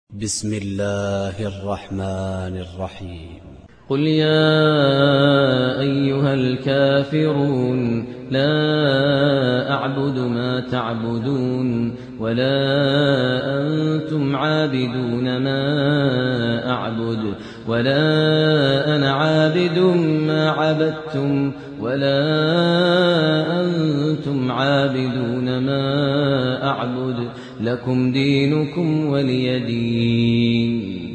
بسم الله الرحمن الرحيم قل يا أيها الكافرون لا أعبد ما تعبدون ولا أنتم عابدون ما أعبد ولا أنا عابد ما عبدتم ولا أنتم عابدون ما أعبد لكم دينكم ولي دين.